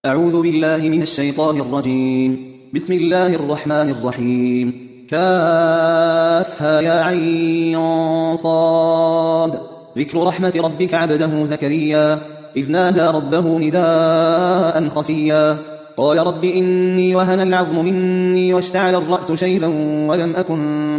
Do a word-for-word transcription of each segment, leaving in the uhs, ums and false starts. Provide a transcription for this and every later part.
أعوذ بالله من الشيطان الرجيم. بسم الله الرحمن الرحيم. كافها يا عين صاد. ذكر رحمة ربك عبده زكريا إذ نادى ربه نداء خفيا قال رب إني وهن العظم مني واشتعل الرأس شيبا ولم أكن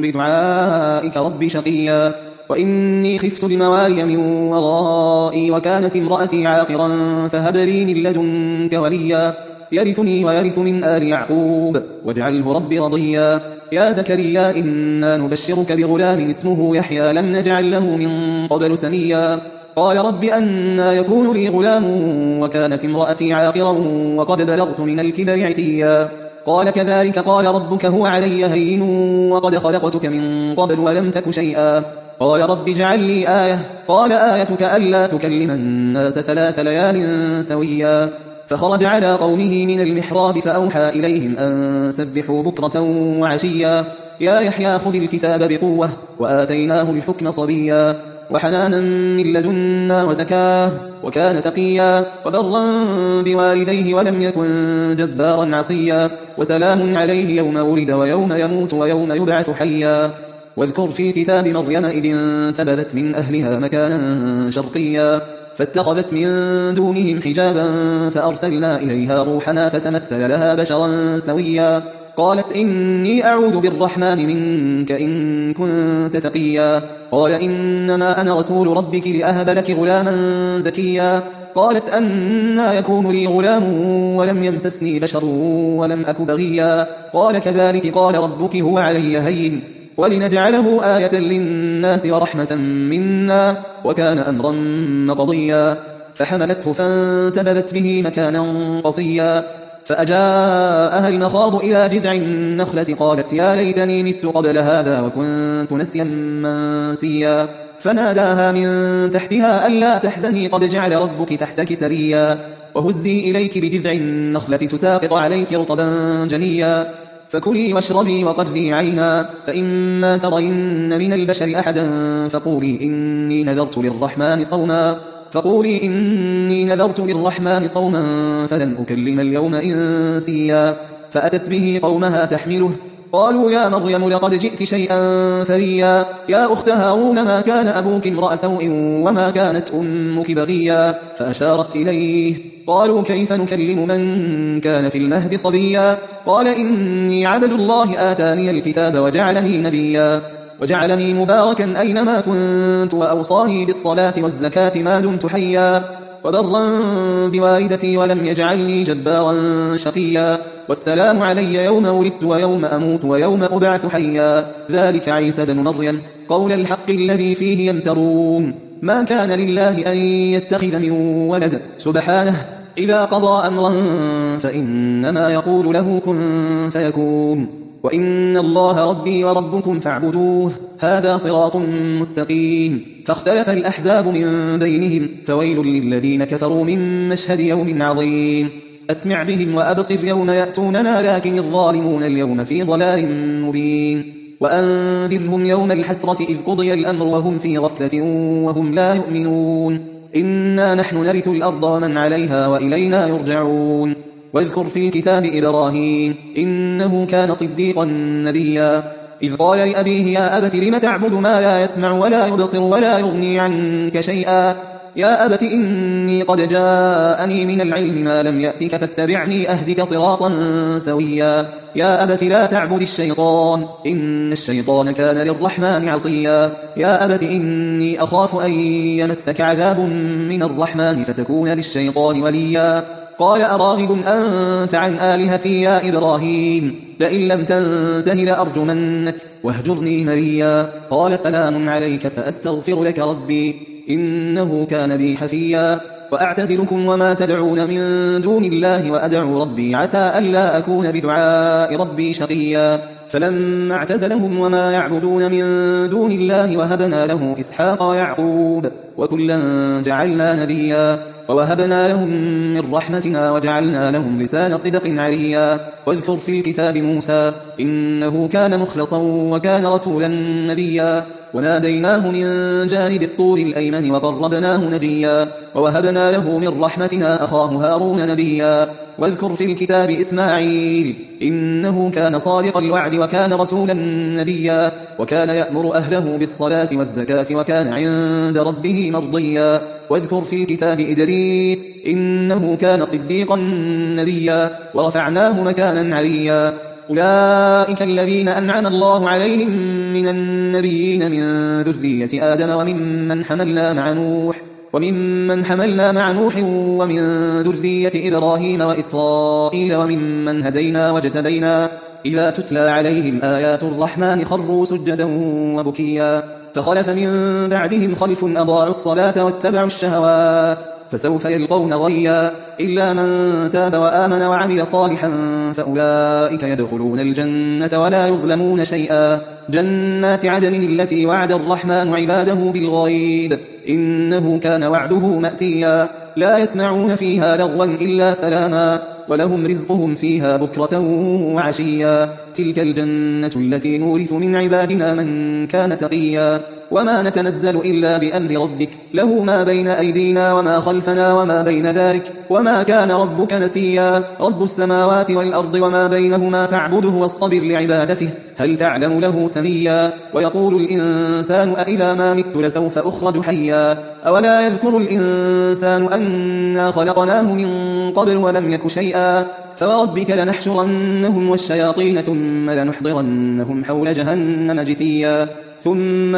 بدعائك رب شقيا وإني خفت الموالي من ورائي وكانت امرأتي عاقرا فهب لي من لدنك وليا يرثني ويرث من آل يعقوب واجعله رب رضيا يا زكريا إنا نبشرك بغلام اسمه يحيى لم نجعل له من قبل سميا قال رب أنى يكون لي غلام وكانت امرأتي عاقرا وقد بلغت من الكبر عتيا قال كذلك قال ربك هو علي هين وقد خلقتك من قبل ولم تك شيئا قال رب اجعل لي آية قال آيتك ألا تكلم الناس ثلاث ليال سويا فخرج على قومه من المحراب فأوحى إليهم أن سبحوا بكرة وعشيا يا يحيى خذ الكتاب بقوة وآتيناه الحكم صبيا وحنانا من لدنا وزكاه وكان تقيا وبرا بوالديه ولم يكن جبارا عصيا وسلام عليه يوم ولد ويوم يموت ويوم يبعث حيا واذكر في الكتاب مريم إذ انتبذت من أهلها مكانا شرقيا فاتخذت من دونهم حجابا فأرسلنا إليها روحنا فتمثل لها بشرا سويا قالت إني أعوذ بالرحمن منك إن كنت تقيا قال إنما أنا رسول ربك لأهب لك غلاما زكيا قالت أنى يكون لي غلام ولم يمسسني بشر ولم أك بغيا قال كذلك قال ربك هو علي هين ولنجعله آية للناس ورحمة منا وكان أمرا مقضيا فحملته فانتبذت به مكانا قصيا فأجاءها المخاض إلى جذع النخلة قالت يا ليتني مت قبل هذا وكنت نسيا منسيا فناداها من تحتها ألا تحزني قد جعل ربك تحتك سريا وهزي إليك بجذع النخلة تساقط عليك رطبا جنيا فكلي واشربي وقري عينا فإما ترين من البشر أحدا فقولي إني نذرت للرحمن صوما فقولي إني نذرت للرحمن صوما فلن أكلم اليوم إنسيا فأتت به قومها تحمله قالوا يا مريم لقد جئت شيئا فريا يا أخت هارون ما كان أبوك امرأ سوء وما كانت أمك بغيا فأشارت إليه قالوا كيف نكلم من كان في المهد صبيا قال إني عبد الله آتاني الكتاب وجعلني نبيا وجعلني مباركا أينما كنت وأوصاني بالصلاة والزكاة ما دمت حيا وبرا بوالدتي ولم يجعلني جبارا شقيا والسلام علي يوم ولدت ويوم أموت ويوم أبعث حيا ذلك عيسى بن مريم قول الحق الذي فيه يمترون ما كان لله أن يتخذ من ولد سبحانه إذا قضى أمرا فإنما يقول له كن فيكون وإن الله ربي وربكم فاعبدوه هذا صراط مستقيم فاختلف الأحزاب من بينهم فويل للذين كفروا من مشهد يوم عظيم أسمع بهم وأبصر يوم يأتوننا لكن الظالمون اليوم في ضلال مبين وأنذرهم يوم الحسرة إذ قضي الأمر وهم في غفلة وهم لا يؤمنون إنا نحن نرث الأرض ومن عليها وإلينا يرجعون واذكر في الكتاب إبراهيم إنه كان صديقا نبيا إذ قال لأبيه يا أبت لم تعبد ما لا يسمع ولا يبصر ولا يغني عنك شيئا يا أبت إني قد جاءني من العلم ما لم يأتك فاتبعني أهدك صراطا سويا يا أبت لا تعبد الشيطان إن الشيطان كان للرحمن عصيا يا أبت إني أخاف أن يمسك عذاب من الرحمن فتكون للشيطان وليا قال أراغب أنت عن آلهتي يا إبراهيم لئن لم تنته لأرجمنك واهجرني مليا قال سلام عليك سأستغفر لك ربي إنه كان بي حفيا وأعتزلكم وما تدعون من دون الله وأدعو ربي عسى ألا أكون بدعاء ربي شقيا فلما اعتزلهم وما يعبدون من دون الله وهبنا له إسحاق ويعقوب وكلا جعلنا نبيا ووهبنا لهم من رحمتنا وجعلنا لهم لسان صدق عليا. واذكر في الكتاب موسى إنه كان مخلصا وكان رسولا نبيا وناديناه من جانب الطور الأيمن وقربناه نجيا ووهبنا له من رحمتنا أخاه هارون نبيا. واذكر في الكتاب إسماعيل إنه كان صادق الوعد وكان رسولا نبيا وكان يأمر أهله بالصلاة والزكاة وكان عند ربه مرضيا. واذكر في الكتاب إدريس إنه كان صديقا نبيا ورفعناه مكانا عليا. أولئك الذين أنعم الله عليهم من النبيين من ذرية آدم وممن حملنا مع نوح وممن حملنا مع نوح ومن ذرية إبراهيم وإسرائيل وممن هدينا واجتبينا إذا تتلى عليهم آيات الرحمن خروا سجدا وبكيا. فخلف من بعدهم خلف أضاعوا الصلاة واتبعوا الشهوات فسوف يلقون غيا إلا من تاب وآمن وعمل صالحا فأولئك يدخلون الجنة ولا يظلمون شيئا. جنات عدن التي وعد الرحمن عباده بالغيب إنه كان وعده مأتيا. لا يسمعون فيها لغوا إلا سلاما ولهم رزقهم فيها بكرة وعشيا. تلك الجنة التي نورث من عبادنا من كان تقيا. وما نتنزل إلا بأمر ربك له ما بين أيدينا وما خلفنا وما بين ذلك وما كان ربك نسيا. رب السماوات والأرض وما بينهما فاعبده واصطبر لعبادته هل تعلم له سميا. ويقول الإنسان أإذا ما مت لسوف أخرج حيا. أولا يذكر الإنسان أنا خلقناه من قبل ولم يك شيئا. فوربك لنحشرنهم والشياطين ثم لنحضرنهم حول جهنم جثيا. ثم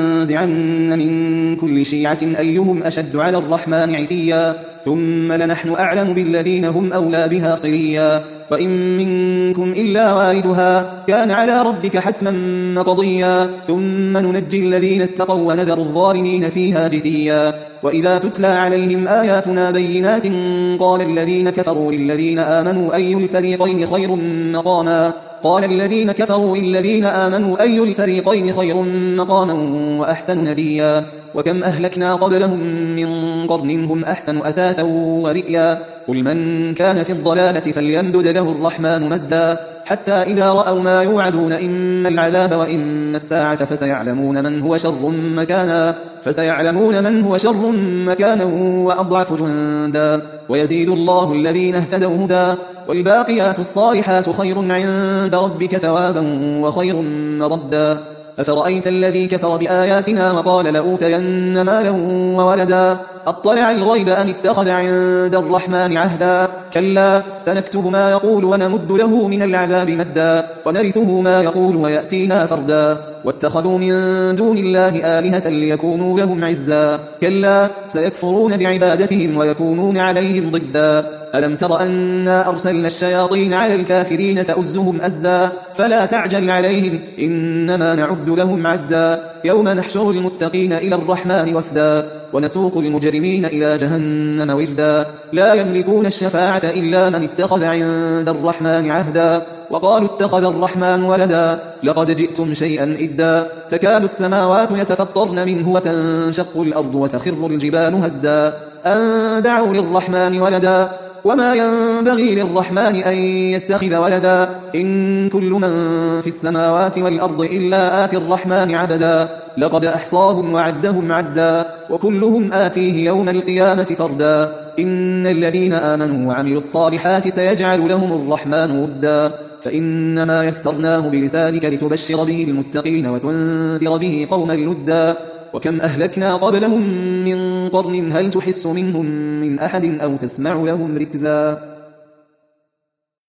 لننزعن من كل شيعة أيهم أشد على الرحمن عتيا. ثم لنحن أعلم بالذين هم أولى بها صليا. وإن منكم إلا واردها كان على ربك حتما مقضيا. ثم ننجي الذين اتقوا ونذر الظالمين فيها جثيا. وإذا تتلى عليهم آياتنا بينات قال الذين كفروا للذين آمنوا أي الفريقين خير مقاما قال الذين كفروا للذين آمنوا أي الفريقين خير مقاما وأحسن نديا. وكم أهلكنا قبلهم من قرن هم أحسن أثاثا ورئيا. قل من كان في الضلالة فليمدد له الرحمن مدا حتى إذا رأوا ما يوعدون إما العذاب وإما الساعة فسيعلمون من هو شر مكانا فسيعلمون من هو شر مكانا وأضعف جندا. ويزيد الله الذين اهتدوا هدى والباقيات الصالحات خير عند ربك ثوابا وخير مردا. أفرأيت الذي كفر بآياتنا وقال لأوتين مالا وولدا أطلع الغيب أم اتخذ عند الرحمن عهدا. كلا سنكتب ما يقول ونمد له من العذاب مدا ونرثه ما يقول ويأتينا فردا. واتخذوا من دون الله آلهة ليكونوا لهم عزا. كلا سيكفرون بعبادتهم ويكونون عليهم ضدا. ألم تر أنا أرسلنا الشياطين على الكافرين تؤزهم أزا فلا تعجل عليهم إنما نعد لهم عدا. يوم نحشر المتقين إلى الرحمن وفدا ونسوق المجرمين إلى جهنم وردا. لا يملكون الشفاعة إلا من اتخذ عند الرحمن عهدا. وقالوا اتخذ الرحمن ولدا لقد جئتم شيئا إدا. تكاد السماوات يتفطرن منه وتنشق الأرض وتخر الجبال هدا أن دعوا للرحمن ولدا وما ينبغي للرحمن أن يتخذ ولدا. إن كل من في السماوات والأرض إلا آتي الرحمن عبدا. لقد أحصاهم وعدهم عدا وكلهم آتيه يوم القيامة فردا. إن الذين آمنوا وعملوا الصالحات سيجعل لهم الرحمن ودا. فإنما يسرناه بلسانك لتبشر به المتقين وتنذر به قوما لدا. وكم أهلكنا قبلهم من قرن هل تحس منهم من أحد أو تسمع لهم ركزا.